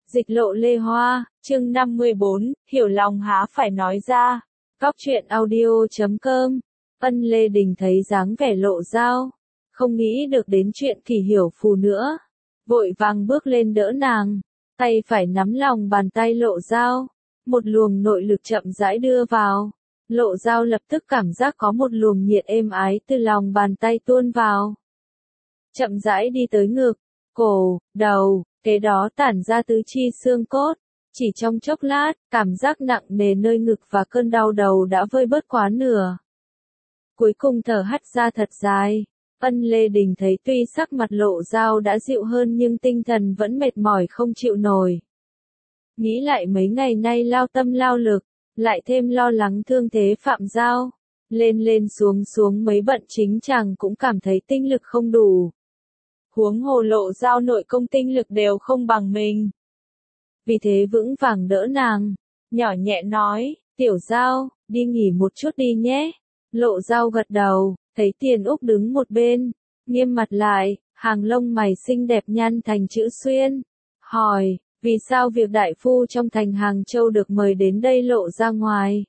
Dịch lộ Lê Hoa, chương 54, hiểu lòng há phải nói ra. Góc truyện audio.com. Ân Lê Đình thấy dáng vẻ Lộ Dao, không nghĩ được đến chuyện Kỳ Hiểu Phù nữa. Vội vàng bước lên đỡ nàng, tay phải nắm lòng bàn tay Lộ Dao. Một luồng nội lực chậm rãi đưa vào. Lộ Dao lập tức cảm giác có một luồng nhiệt êm ái từ lòng bàn tay tuôn vào. Chậm rãi đi tới ngực, cổ, đầu, kế đó tản ra tứ chi xương cốt. Chỉ trong chốc lát, cảm giác nặng nề nơi ngực và cơn đau đầu đã vơi bớt quá nửa. Cuối cùng thở hắt ra thật dài. Ân Lê Đình thấy tuy sắc mặt Lộ Dao đã dịu hơn nhưng tinh thần vẫn mệt mỏi không chịu nổi. Nghĩ lại mấy ngày nay lao tâm lao lực, lại thêm lo lắng thương thế Phạm Giao. Lên lên xuống xuống mấy bận chính chàng cũng cảm thấy tinh lực không đủ. Huống hồ Lộ Dao nội công tinh lực đều không bằng mình. Vì thế vững vàng đỡ nàng, nhỏ nhẹ nói, Tiểu Dao, đi nghỉ một chút đi nhé. Lộ Dao gật đầu, thấy Tiền Úc đứng một bên, nghiêm mặt lại, hàng lông mày xinh đẹp nhăn thành chữ xuyên. Hỏi, vì sao việc đại phu trong thành Hàng Châu được mời đến đây lộ ra ngoài?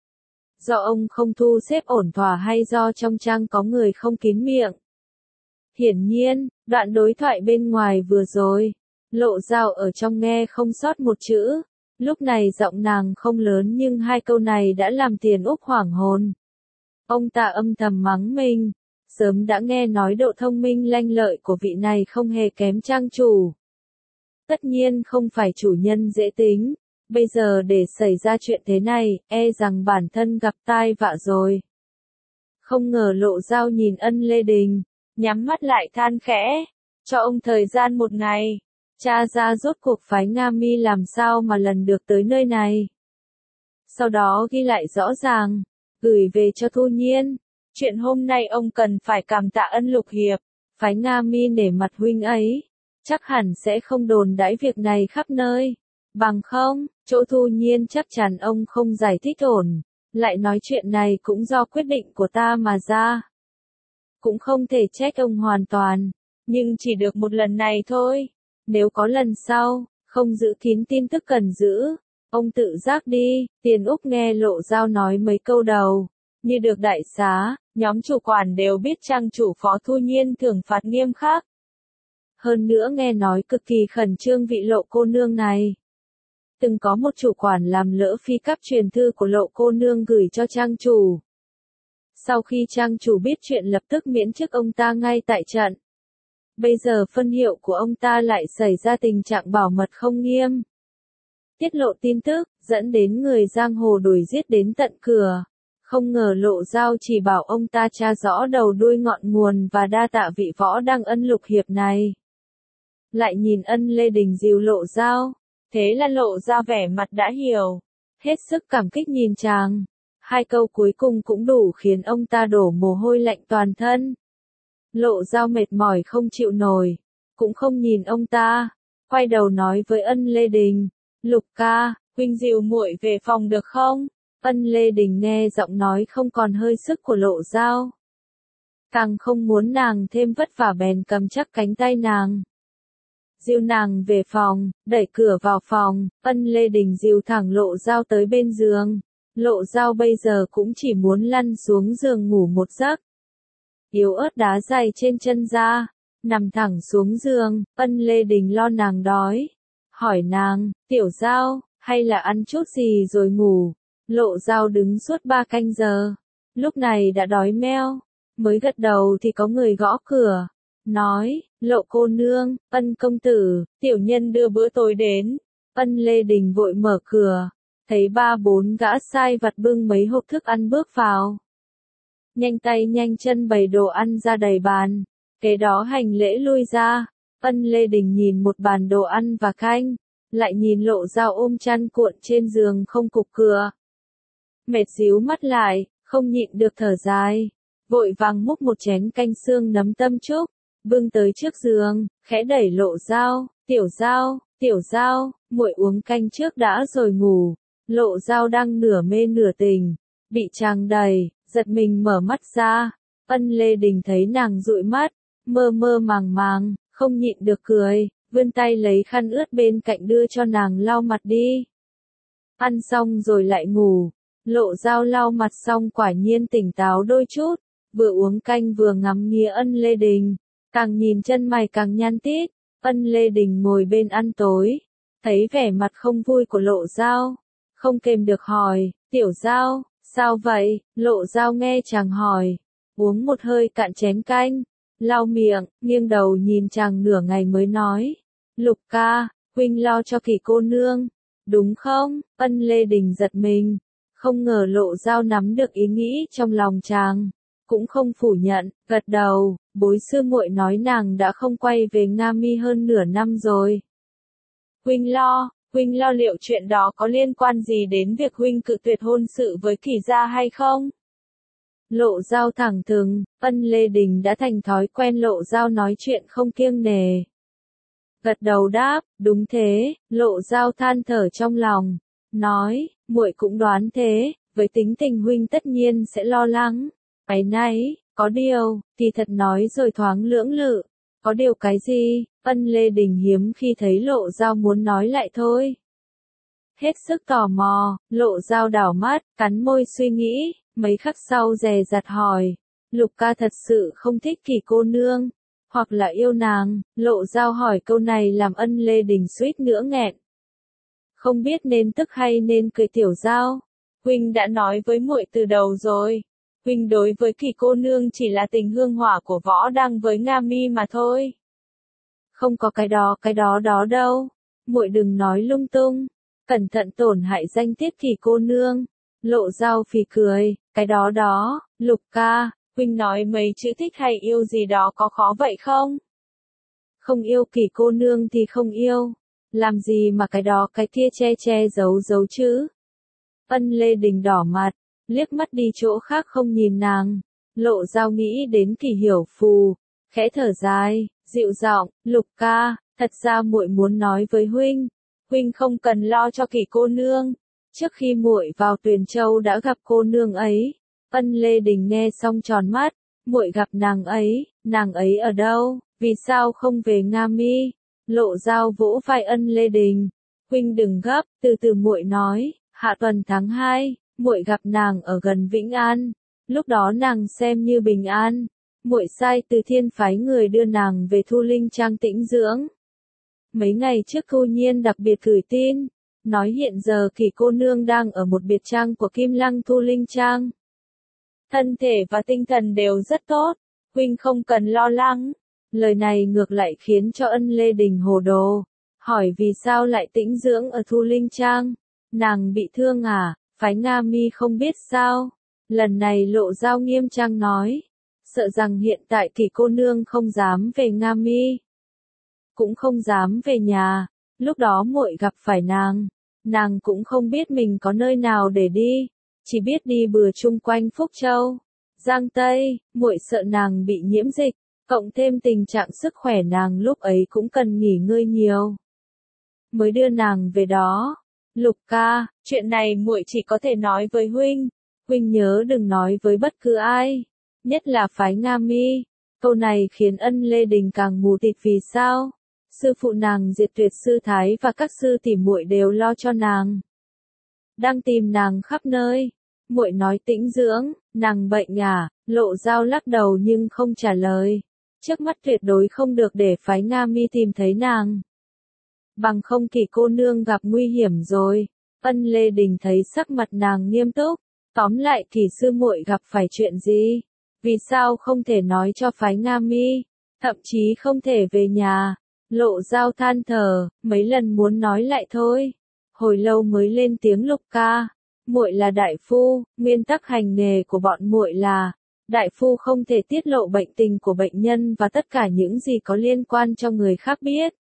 Do ông không thu xếp ổn thỏa hay do trong trang có người không kín miệng? Hiển nhiên, đoạn đối thoại bên ngoài vừa rồi, Lộ Dao ở trong nghe không sót một chữ. Lúc này giọng nàng không lớn nhưng hai câu này đã làm Tiền Úc hoảng hồn. Ông ta âm thầm mắng mình, sớm đã nghe nói độ thông minh lanh lợi của vị này không hề kém trang chủ. Tất nhiên không phải chủ nhân dễ tính, bây giờ để xảy ra chuyện thế này, e rằng bản thân gặp tai vạ rồi. Không ngờ Lộ Dao nhìn Ân Lê Đình, nhắm mắt lại than khẽ, cho ông thời gian một ngày, tra ra rốt cuộc phái Nga Mi làm sao mà lần được tới nơi này. Sau đó ghi lại rõ ràng, gửi về cho Thu Nhiên. Chuyện hôm nay ông cần phải cảm tạ Ân Lục Hiệp, phái Nga Mi nể mặt huynh ấy, chắc hẳn sẽ không đồn đãi việc này khắp nơi. Bằng không, chỗ Thu Nhiên chắc chắn ông không giải thích ổn, lại nói chuyện này cũng do quyết định của ta mà ra. Cũng không thể trách ông hoàn toàn, nhưng chỉ được một lần này thôi. Nếu có lần sau, không giữ kín tin tức cần giữ, ông tự giác đi. Tiền Úc nghe Lộ Dao nói mấy câu đầu, như được đại xá, nhóm chủ quản đều biết trang chủ Phó Thu Nhiên thưởng phạt nghiêm khắc. Hơn nữa nghe nói cực kỳ khẩn trương vị Lộ cô nương này. Từng có một chủ quản làm lỡ phi cấp truyền thư của Lộ cô nương gửi cho trang chủ. Sau khi trang chủ biết chuyện lập tức miễn chức ông ta ngay tại trận. Bây giờ phân hiệu của ông ta lại xảy ra tình trạng bảo mật không nghiêm. Tiết lộ tin tức, dẫn đến người giang hồ đuổi giết đến tận cửa. Không ngờ Lộ Dao chỉ bảo ông ta tra rõ đầu đuôi ngọn nguồn và đa tạ vị võ đăng Ân Lục Hiệp này. Lại nhìn Ân Lê Đình dìu Lộ Dao, thế là Lộ Dao vẻ mặt đã hiểu, hết sức cảm kích nhìn chàng. Hai câu cuối cùng cũng đủ khiến ông ta đổ mồ hôi lạnh toàn thân. Lộ Dao mệt mỏi không chịu nổi, cũng không nhìn ông ta, quay đầu nói với Ân Lê Đình, Lục ca, huynh dìu muội về phòng được không? Ân Lê Đình nghe giọng nói không còn hơi sức của Lộ Dao, càng không muốn nàng thêm vất vả bèn cầm chắc cánh tay nàng, dìu nàng về phòng. Đẩy cửa vào phòng, Ân Lê Đình dìu thẳng Lộ Dao tới bên giường. Lộ Dao bây giờ cũng chỉ muốn lăn xuống giường ngủ một giấc. Yếu ớt đá giày trên chân ra, nằm thẳng xuống giường. Ân Lê Đình lo nàng đói, hỏi nàng, Tiểu Dao, hay là ăn chút gì rồi ngủ? Lộ Dao đứng suốt 3 canh giờ, lúc này đã đói meo, mới gật đầu thì có người gõ cửa, nói, Lộ cô nương, Ân công tử, tiểu nhân đưa bữa tối đến. Ân Lê Đình vội mở cửa, thấy 3-4 gã sai vặt bưng mấy hộp thức ăn bước vào. Nhanh tay nhanh chân bày đồ ăn ra đầy bàn, kế đó hành lễ lui ra. Ân Lê Đình nhìn một bàn đồ ăn và canh, lại nhìn Lộ Dao ôm chăn cuộn trên giường không cục cửa. Mệt díu mắt lại, không nhịn được thở dài, vội vàng múc một chén canh xương nấm tâm trúc, bưng tới trước giường, khẽ đẩy Lộ Dao, Tiểu Dao, muội uống canh trước đã rồi ngủ. Lộ Dao đang nửa mê nửa tỉnh, bị chàng đẩy, giật mình mở mắt ra. Ân Lê Đình thấy nàng dụi mắt, mơ mơ màng màng, không nhịn được cười, vươn tay lấy khăn ướt bên cạnh đưa cho nàng lau mặt đi. Ăn xong rồi lại ngủ. Lộ Dao lau mặt xong quả nhiên tỉnh táo đôi chút, vừa uống canh vừa ngắm nghía Ân Lê Đình, càng nhìn chân mày càng nhăn tít. Ân Lê Đình ngồi bên ăn tối, thấy vẻ mặt không vui của Lộ Dao, không kềm được hỏi, Tiểu Dao, sao vậy? Lộ Dao nghe chàng hỏi, uống một hơi cạn chén canh, lau miệng, nghiêng đầu nhìn chàng nửa ngày mới nói, Lục ca, huynh lo cho Kỳ cô nương, đúng không? Ân Lê Đình giật mình, không ngờ Lộ Dao nắm được ý nghĩ trong lòng chàng, cũng không phủ nhận, gật đầu, bối sư muội nói nàng đã không quay về Nga Mi hơn nửa năm rồi. Huynh lo liệu chuyện đó có liên quan gì đến việc huynh cự tuyệt hôn sự với Kỳ gia hay không? Lộ Dao thẳng thừng, Ân Lê Đình đã thành thói quen Lộ Dao nói chuyện không kiêng nề. Gật đầu đáp, đúng thế. Lộ Dao than thở trong lòng, nói, muội cũng đoán thế, với tính tình huynh tất nhiên sẽ lo lắng. Áy náy, có điều, thì thật nói rồi thoáng lưỡng lự. Có điều cái gì? Ân Lê Đình hiếm khi thấy Lộ Dao muốn nói lại thôi. Hết sức tò mò, Lộ Dao đảo mắt, cắn môi suy nghĩ, mấy khắc sau dè dặt hỏi, Lục ca thật sự không thích Kỳ cô nương, hoặc là yêu nàng? Lộ Dao hỏi câu này làm Ân Lê Đình suýt nữa nghẹn. Không biết nên tức hay nên cười. Tiểu Dao, huynh đã nói với muội từ đầu rồi, huynh đối với Kỳ cô nương chỉ là tình hương hỏa của Võ Đăng với Nga Mi mà thôi. Không có cái đó đâu, muội đừng nói lung tung, cẩn thận tổn hại danh tiết Kỳ cô nương. Lộ Dao phì cười, cái đó, Lục ca, huynh nói mấy chữ thích hay yêu gì đó có khó vậy không? Không yêu Kỳ cô nương thì không yêu, làm gì mà cái đó cái kia che giấu chứ? Ân Lê Đình đỏ mặt, liếc mắt đi chỗ khác không nhìn nàng. Lộ Dao nghĩ đến Kỳ Hiểu Phù, khẽ thở dài, dịu giọng, Lục ca, thật ra muội muốn nói với huynh không cần lo cho Kỳ cô nương. Trước khi muội vào Tuyền Châu đã gặp cô nương ấy. Ân Lê Đình nghe xong tròn mắt, muội gặp nàng ấy ở đâu, vì sao không về Nga Mi? Lộ Dao vỗ vai Ân Lê Đình, huynh đừng gấp, từ từ muội nói, hạ tuần tháng 2, muội gặp nàng ở gần Vĩnh An, lúc đó nàng xem như bình an, muội sai Từ Thiên phái người đưa nàng về Thu Linh Trang tĩnh dưỡng. Mấy ngày trước Thu Nhiên đặc biệt gửi tin, nói hiện giờ Kỳ cô nương đang ở một biệt trang của Kim Lăng Thu Linh Trang. Thân thể và tinh thần đều rất tốt, huynh không cần lo lắng. Lời này ngược lại khiến cho Ân Lê Đình hồ đồ, hỏi vì sao lại tĩnh dưỡng ở Thu Linh Trang? Nàng bị thương à? Phái Nga Mi không biết sao? Lần này Lộ Dao nghiêm trang nói, sợ rằng hiện tại Kỳ cô nương không dám về Nga Mi, cũng không dám về nhà. Lúc đó muội gặp phải nàng cũng không biết mình có nơi nào để đi, chỉ biết đi bừa chung quanh Phúc Châu, Giang Tây. Muội sợ nàng bị nhiễm dịch, cộng thêm tình trạng sức khỏe nàng lúc ấy cũng cần nghỉ ngơi nhiều, mới đưa nàng về đó. Lục ca, chuyện này muội chỉ có thể nói với huynh nhớ đừng nói với bất cứ ai, nhất là phái Nga Mi. Câu này khiến Ân Lê Đình càng mù tịt. Vì sao? Sư phụ nàng Diệt Tuyệt sư thái và các sư tỷ muội đều lo cho nàng, đang tìm nàng khắp nơi. Muội nói tĩnh dưỡng, nàng bệnh à? Lộ Dao lắc đầu nhưng không trả lời. Trước mắt tuyệt đối không được để phái Nga Mi tìm thấy nàng, bằng không Kỳ cô nương gặp nguy hiểm rồi. Ân Lê Đình thấy sắc mặt nàng nghiêm túc, tóm lại Kỳ sư muội gặp phải chuyện gì? Vì sao không thể nói cho phái Nga Mi, thậm chí không thể về nhà? Lộ Dao than thở, mấy lần muốn nói lại thôi, hồi lâu mới lên tiếng. Lục ca, muội là đại phu, nguyên tắc hành nghề của bọn muội là, đại phu không thể tiết lộ bệnh tình của bệnh nhân và tất cả những gì có liên quan cho người khác biết.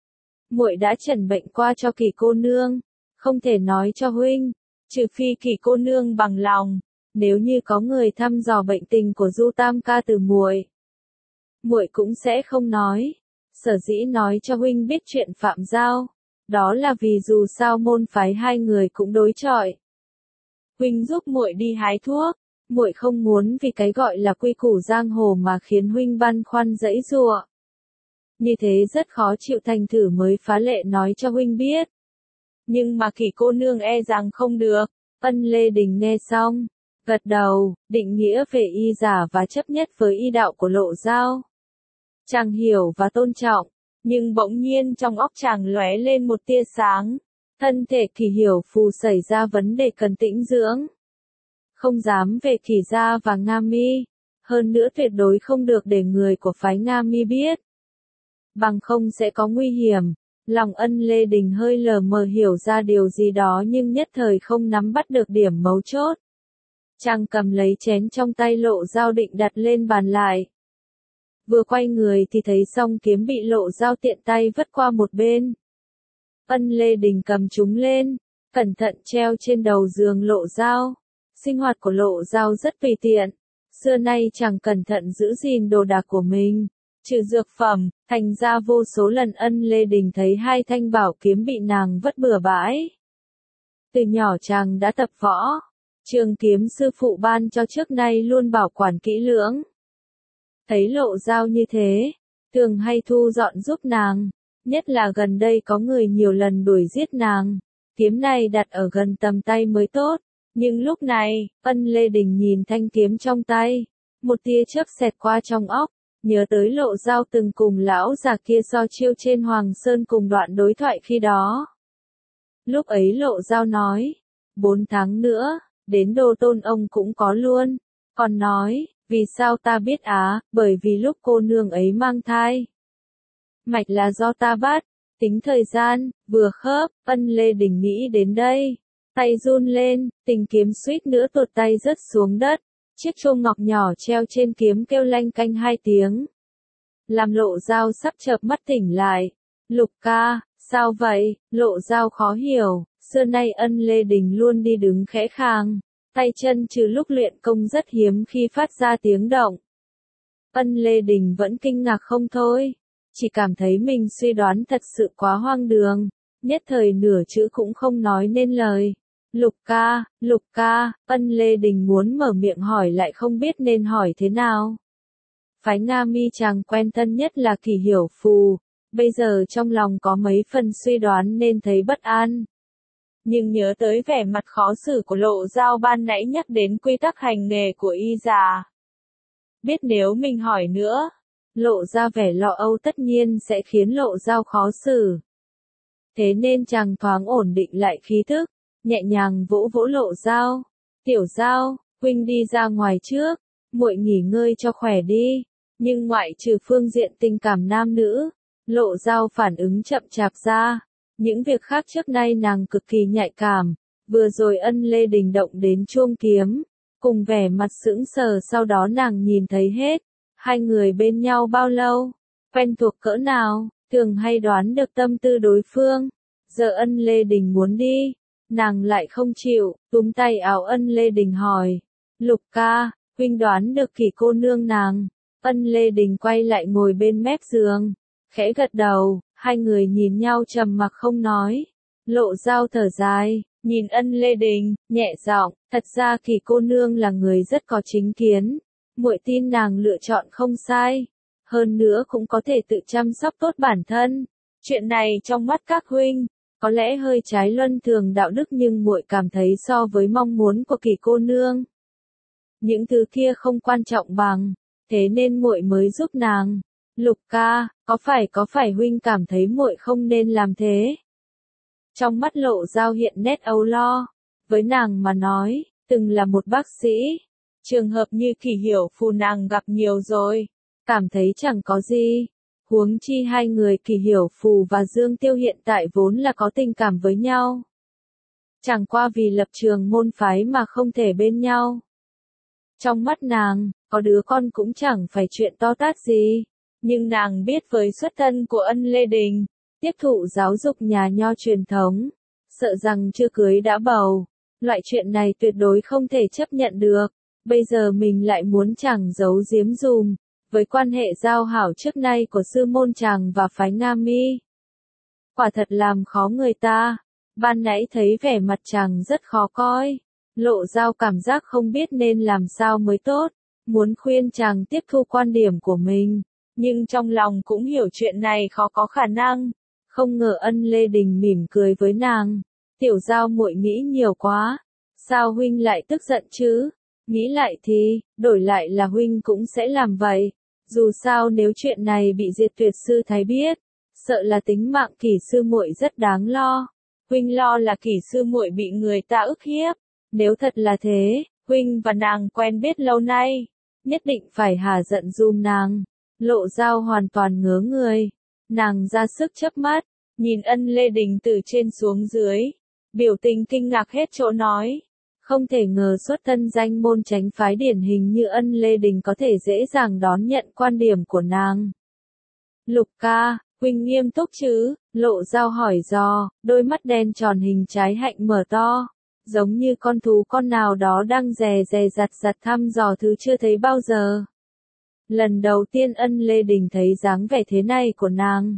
Muội đã chẩn bệnh qua cho Kỳ cô nương, không thể nói cho huynh, trừ phi Kỳ cô nương bằng lòng. Nếu như có người thăm dò bệnh tình của Du Tam ca từ muội cũng sẽ không nói. Sở dĩ nói cho huynh biết chuyện Phạm Giao, đó là vì dù sao môn phái hai người cũng đối chọi. Huynh giúp muội đi hái thuốc, muội không muốn vì cái gọi là quy củ giang hồ mà khiến huynh băn khoăn giãy giụa. như thế rất khó chịu, thành thử mới phá lệ nói cho huynh biết. Nhưng mà Kỷ cô nương e rằng không được. Ân Lê Đình nghe xong, gật đầu, định nghĩa về y giả và chấp nhất với y đạo của Lộ Giao. Chàng hiểu và tôn trọng, nhưng bỗng nhiên trong óc chàng lóe lên một tia sáng. Thân thể Kỷ Hiểu Phù xảy ra vấn đề cần tĩnh dưỡng. Không dám về Kỷ gia và Nga Mi. Hơn nữa tuyệt đối không được để người của phái Nga Mi biết. Bằng không sẽ có nguy hiểm. Lòng Ân Lê Đình hơi lờ mờ hiểu ra điều gì đó nhưng nhất thời không nắm bắt được điểm mấu chốt. Chàng cầm lấy chén trong tay Lộ Giao định đặt lên bàn lại. Vừa quay người thì thấy song kiếm bị Lộ Giao tiện tay vứt qua một bên. Ân Lê Đình cầm chúng lên, cẩn thận treo trên đầu giường Lộ Giao. Sinh hoạt của Lộ Giao rất tùy tiện. Xưa nay chàng cẩn thận giữ gìn đồ đạc của mình. Trừ dược phẩm, thành ra vô số lần Ân Lê Đình thấy hai thanh bảo kiếm bị nàng vứt bừa bãi. Từ nhỏ chàng đã tập võ. Trường kiếm sư phụ ban cho trước nay luôn bảo quản kỹ lưỡng. Thấy Lộ Giao như thế, thường hay thu dọn giúp nàng. Nhất là gần đây có người nhiều lần đuổi giết nàng. Kiếm này đặt ở gần tầm tay mới tốt. Nhưng lúc này, Ân Lê Đình nhìn thanh kiếm trong tay. Một tia chớp xẹt qua trong óc. Nhớ tới Lộ Giao từng cùng lão già kia so chiêu trên Hoàng Sơn cùng đoạn đối thoại khi đó. Lúc ấy Lộ Giao nói, 4 tháng nữa, đến Đô Tôn ông cũng có luôn. Còn nói, vì sao ta biết á, bởi vì lúc cô nương ấy mang thai. Mạch là do ta bắt, tính thời gian, vừa khớp, Ân Lê Đình nghĩ đến đây. Tay run lên, tình kiếm suýt nữa tuột tay rớt xuống đất. Chiếc chuông ngọc nhỏ treo trên kiếm kêu lanh canh 2 tiếng. Làm Lộ Giao sắp chợp mắt tỉnh lại. Lục ca, sao vậy? Lộ Giao khó hiểu. Xưa nay Ân Lê Đình luôn đi đứng khẽ khàng. Tay chân trừ lúc luyện công rất hiếm khi phát ra tiếng động. Ân Lê Đình vẫn kinh ngạc không thôi. Chỉ cảm thấy mình suy đoán thật sự quá hoang đường. Nhất thời nửa chữ cũng không nói nên lời. Lục ca, Ân Lê Đình muốn mở miệng hỏi lại không biết nên hỏi thế nào. Phái Nga Mi chàng quen thân nhất là Kỷ Hiểu Phù, bây giờ trong lòng có mấy phần suy đoán nên thấy bất an. Nhưng nhớ tới vẻ mặt khó xử của Lộ Giao ban nãy nhắc đến quy tắc hành nghề của y già. Biết nếu mình hỏi nữa, lộ ra vẻ lo âu tất nhiên sẽ khiến Lộ Giao khó xử. Thế nên chàng thoáng ổn định lại khí thức. Nhẹ nhàng vỗ vỗ Lộ Giao. Tiểu Giao, huynh đi ra ngoài trước, muội nghỉ ngơi cho khỏe đi. Nhưng ngoại trừ phương diện tình cảm nam nữ, Lộ Giao phản ứng chậm chạp ra. Những việc khác trước nay nàng cực kỳ nhạy cảm. Vừa rồi Ân Lê Đình động đến chuông kiếm, cùng vẻ mặt sững sờ sau đó nàng nhìn thấy hết. Hai người bên nhau bao lâu, quen thuộc cỡ nào, thường hay đoán được tâm tư đối phương. Giờ Ân Lê Đình muốn đi. Nàng lại không chịu, túm tay áo Ân Lê Đình hỏi. Lục ca, huynh đoán được Kỷ cô nương nàng. Ân Lê Đình quay lại ngồi bên mép giường. Khẽ gật đầu, hai người nhìn nhau trầm mặc không nói. Lộ Giao thở dài, nhìn Ân Lê Đình, nhẹ giọng, thật ra Kỷ cô nương là người rất có chính kiến. Muội tin nàng lựa chọn không sai. Hơn nữa cũng có thể tự chăm sóc tốt bản thân. Chuyện này trong mắt các huynh có lẽ hơi trái luân thường đạo đức nhưng muội cảm thấy so với mong muốn của Kỷ cô nương, những thứ kia không quan trọng bằng, thế nên muội mới giúp nàng. Lục ca, có phải huynh cảm thấy muội không nên làm thế? Trong mắt Lộ Giao hiện nét âu lo, với nàng mà nói, từng là một bác sĩ, trường hợp như Kỷ Hiểu Phù nàng gặp nhiều rồi, cảm thấy chẳng có gì. Huống chi hai người Kỷ Hiểu Phù và Dương Tiêu hiện tại vốn là có tình cảm với nhau. Chẳng qua vì lập trường môn phái mà không thể bên nhau. Trong mắt nàng, có đứa con cũng chẳng phải chuyện to tát gì. Nhưng nàng biết với xuất thân của Ân Lê Đình, tiếp thụ giáo dục nhà nho truyền thống, sợ rằng chưa cưới đã bầu. Loại chuyện này tuyệt đối không thể chấp nhận được. Bây giờ mình lại muốn chẳng giấu giếm dùm. Với quan hệ giao hảo trước nay của sư môn chàng và phái Nga Mi, quả thật làm khó người ta. Ban nãy thấy vẻ mặt chàng rất khó coi, Lộ Giao cảm giác không biết nên làm sao mới tốt, muốn khuyên chàng tiếp thu quan điểm của mình, nhưng trong lòng cũng hiểu chuyện này khó có khả năng. Không ngờ Ân Lê Đình mỉm cười với nàng. Tiểu Giao muội nghĩ nhiều quá. Sao huynh lại tức giận chứ? Nghĩ lại thì, đổi lại là huynh cũng sẽ làm vậy. Dù sao nếu chuyện này bị Diệt Tuyệt sư thái biết, sợ là tính mạng Kỷ sư muội rất đáng lo. Huynh lo là Kỷ sư muội bị người ta ức hiếp. Nếu thật là thế, huynh và nàng quen biết lâu nay, nhất định phải hả giận giùm nàng. Lộ Giao hoàn toàn ngớ người. Nàng ra sức chớp mắt, nhìn Ân Lê Đình từ trên xuống dưới. Biểu tình kinh ngạc hết chỗ nói. Không thể ngờ xuất thân danh môn chánh phái điển hình như Ân Lê Đình có thể dễ dàng đón nhận quan điểm của nàng. Lục ca, huynh nghiêm túc chứ? Lộ Giao hỏi dò, đôi mắt đen tròn hình trái hạnh mở to, giống như con thú con nào đó đang dè dè dặt thăm dò thứ chưa thấy bao giờ. Lần đầu tiên Ân Lê Đình thấy dáng vẻ thế này của nàng.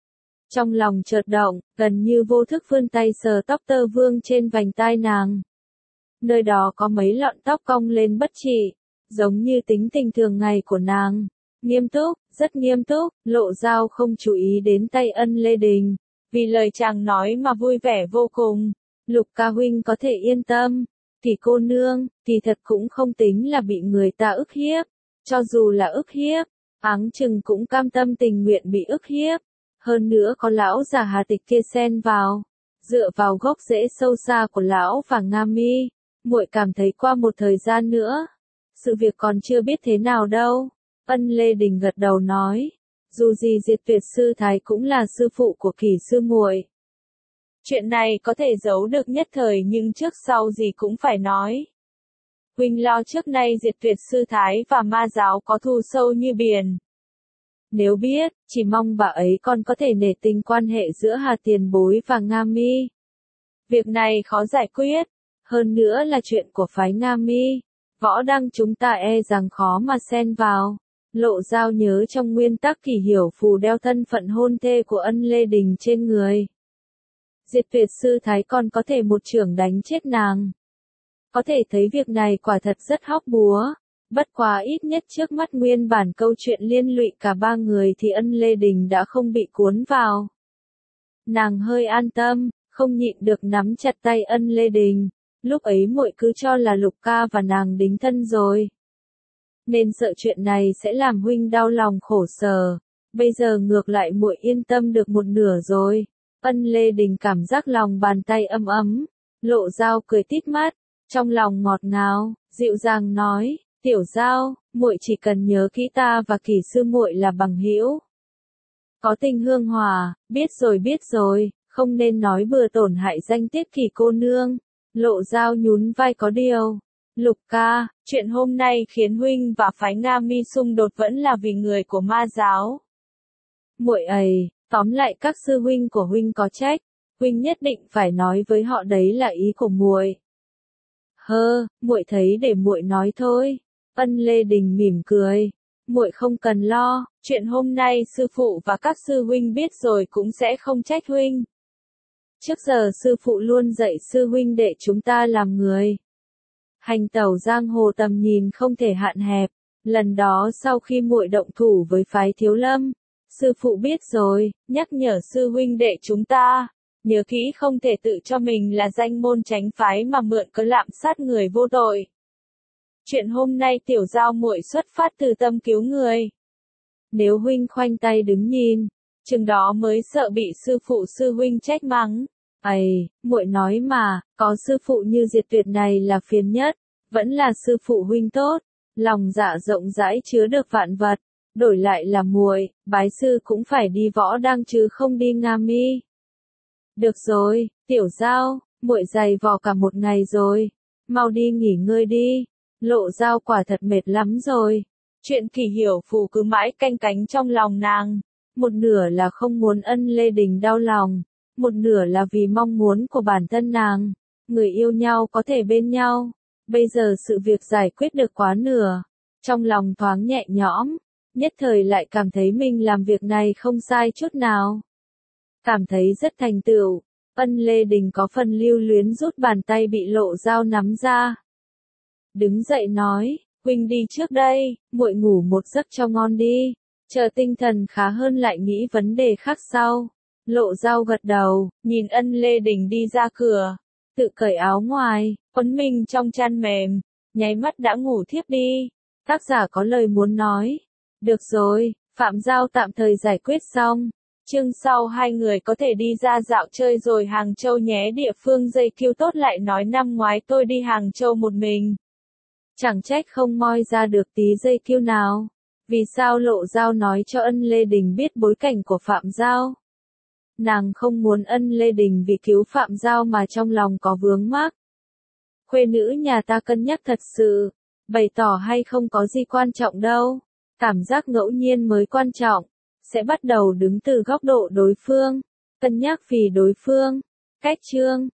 Trong lòng chợt động, gần như vô thức vươn tay sờ tóc tơ vương trên vành tai nàng. Nơi đó có mấy lọn tóc cong lên bất trị, giống như tính tình thường ngày của nàng. Nghiêm túc, rất nghiêm túc, Lộ Giao không chú ý đến tay Ân Lê Đình, vì lời chàng nói mà vui vẻ vô cùng. Lục ca huynh có thể yên tâm, Kỷ cô nương, kỳ thật cũng không tính là bị người ta ức hiếp. Cho dù là ức hiếp, áng chừng cũng cam tâm tình nguyện bị ức hiếp. Hơn nữa có lão già Hà Tịch kia xen vào, dựa vào gốc rễ sâu xa của lão và Nga Mi, muội cảm thấy qua một thời gian nữa, sự việc còn chưa biết thế nào đâu. Ân Lê Đình gật đầu nói, dù gì Diệt Tuyệt sư thái cũng là sư phụ của Kỷ sư muội. Chuyện này có thể giấu được nhất thời nhưng trước sau gì cũng phải nói. Huynh lo trước nay Diệt Tuyệt sư thái và ma giáo có thù sâu như biển. Nếu biết, chỉ mong bà ấy còn có thể nể tình quan hệ giữa Hà tiền bối và Nga Mi. Việc này khó giải quyết, hơn nữa là chuyện của phái Nga Mi. Võ đăng chúng ta e rằng khó mà xen vào. Lộ Giao nhớ trong nguyên tắc Kỷ hiểu phù đeo thân phận hôn thê của Ân Lê Đình trên người. Diệt Tuyệt sư thái còn có thể một chưởng đánh chết nàng. Có thể thấy việc này quả thật rất hóc búa. Bất quá ít nhất trước mắt nguyên bản câu chuyện liên lụy cả ba người thì Ân Lê Đình đã không bị cuốn vào. Nàng hơi an tâm, không nhịn được nắm chặt tay Ân Lê Đình. Lúc ấy muội cứ cho là Lục ca và nàng đính thân rồi, nên sợ chuyện này sẽ làm huynh đau lòng khổ sở. Bây giờ ngược lại muội yên tâm được một nửa rồi. Ân Lê Đình cảm giác lòng bàn tay ấm ấm. Lộ Giao cười tít mắt, trong lòng ngọt ngào, dịu dàng nói, Tiểu Giao, muội chỉ cần nhớ kỹ ta và Kỷ sư muội là bằng hữu. Có tình hương hòa, biết rồi, không nên nói bừa tổn hại danh tiết Kỷ cô nương. Lộ Giao nhún vai có điều. Lục ca, chuyện hôm nay khiến huynh và phái Nga Mi xung đột vẫn là vì người của ma giáo. Muội ấy, tóm lại các sư huynh của huynh có trách, huynh nhất định phải nói với họ đấy là ý của muội. Muội thấy để muội nói thôi. Ân Lê Đình mỉm cười, muội không cần lo, chuyện hôm nay sư phụ và các sư huynh biết rồi cũng sẽ không trách huynh. Trước giờ sư phụ luôn dạy sư huynh đệ chúng ta làm người. Hành tẩu giang hồ tầm nhìn không thể hạn hẹp. Lần đó sau khi muội động thủ với phái Thiếu Lâm, sư phụ biết rồi, nhắc nhở sư huynh đệ chúng ta, nhớ kỹ không thể tự cho mình là danh môn chánh phái mà mượn cớ lạm sát người vô tội. Chuyện hôm nay Tiểu Giao muội xuất phát từ tâm cứu người. Nếu huynh khoanh tay đứng nhìn, chừng đó mới sợ bị sư phụ sư huynh trách mắng. Muội nói mà, có sư phụ như Diệt Tuyệt này là phiền nhất, vẫn là sư phụ huynh tốt, lòng dạ rộng rãi chứa được vạn vật, đổi lại là muội, bái sư cũng phải đi Võ Đăng chứ không đi Nga Mi. Được rồi, Tiểu Giao, muội dày vò cả một ngày rồi, mau đi nghỉ ngơi đi. Lộ Giao quả thật mệt lắm rồi. Chuyện Kỷ hiểu phù cứ mãi canh cánh trong lòng nàng, một nửa là không muốn Ân Lê Đình đau lòng, một nửa là vì mong muốn của bản thân nàng. Người yêu nhau có thể bên nhau. Bây giờ sự việc giải quyết được quá nửa. Trong lòng thoáng nhẹ nhõm, nhất thời lại cảm thấy mình làm việc này không sai chút nào. Cảm thấy rất thành tựu. Ân Lê Đình có phần lưu luyến rút bàn tay bị Lộ Giao nắm ra. Đứng dậy nói, huynh đi trước đây, muội ngủ một giấc cho ngon đi. Chờ tinh thần khá hơn lại nghĩ vấn đề khác sau. Lộ Dao gật đầu, nhìn Ân Lê Đình đi ra cửa, tự cởi áo ngoài, quấn mình trong chăn mềm, nháy mắt đã ngủ thiếp đi. Tác giả có lời muốn nói. Được rồi, Phạm Giao tạm thời giải quyết xong. Chương sau hai người có thể đi ra dạo chơi rồi Hàng Châu nhé. Địa phương dây kêu tốt lại nói năm ngoái tôi đi Hàng Châu một mình. Chẳng trách không moi ra được tí dây kêu nào. Vì sao Lộ Dao nói cho Ân Lê Đình biết bối cảnh của Phạm Giao? Nàng không muốn Ân Lê Đình vì cứu Phạm Giao mà trong lòng có vướng mắc. Khuê nữ nhà ta cân nhắc thật sự, bày tỏ hay không có gì quan trọng đâu. Cảm giác ngẫu nhiên mới quan trọng, sẽ bắt đầu đứng từ góc độ đối phương, cân nhắc vì đối phương. Cách chương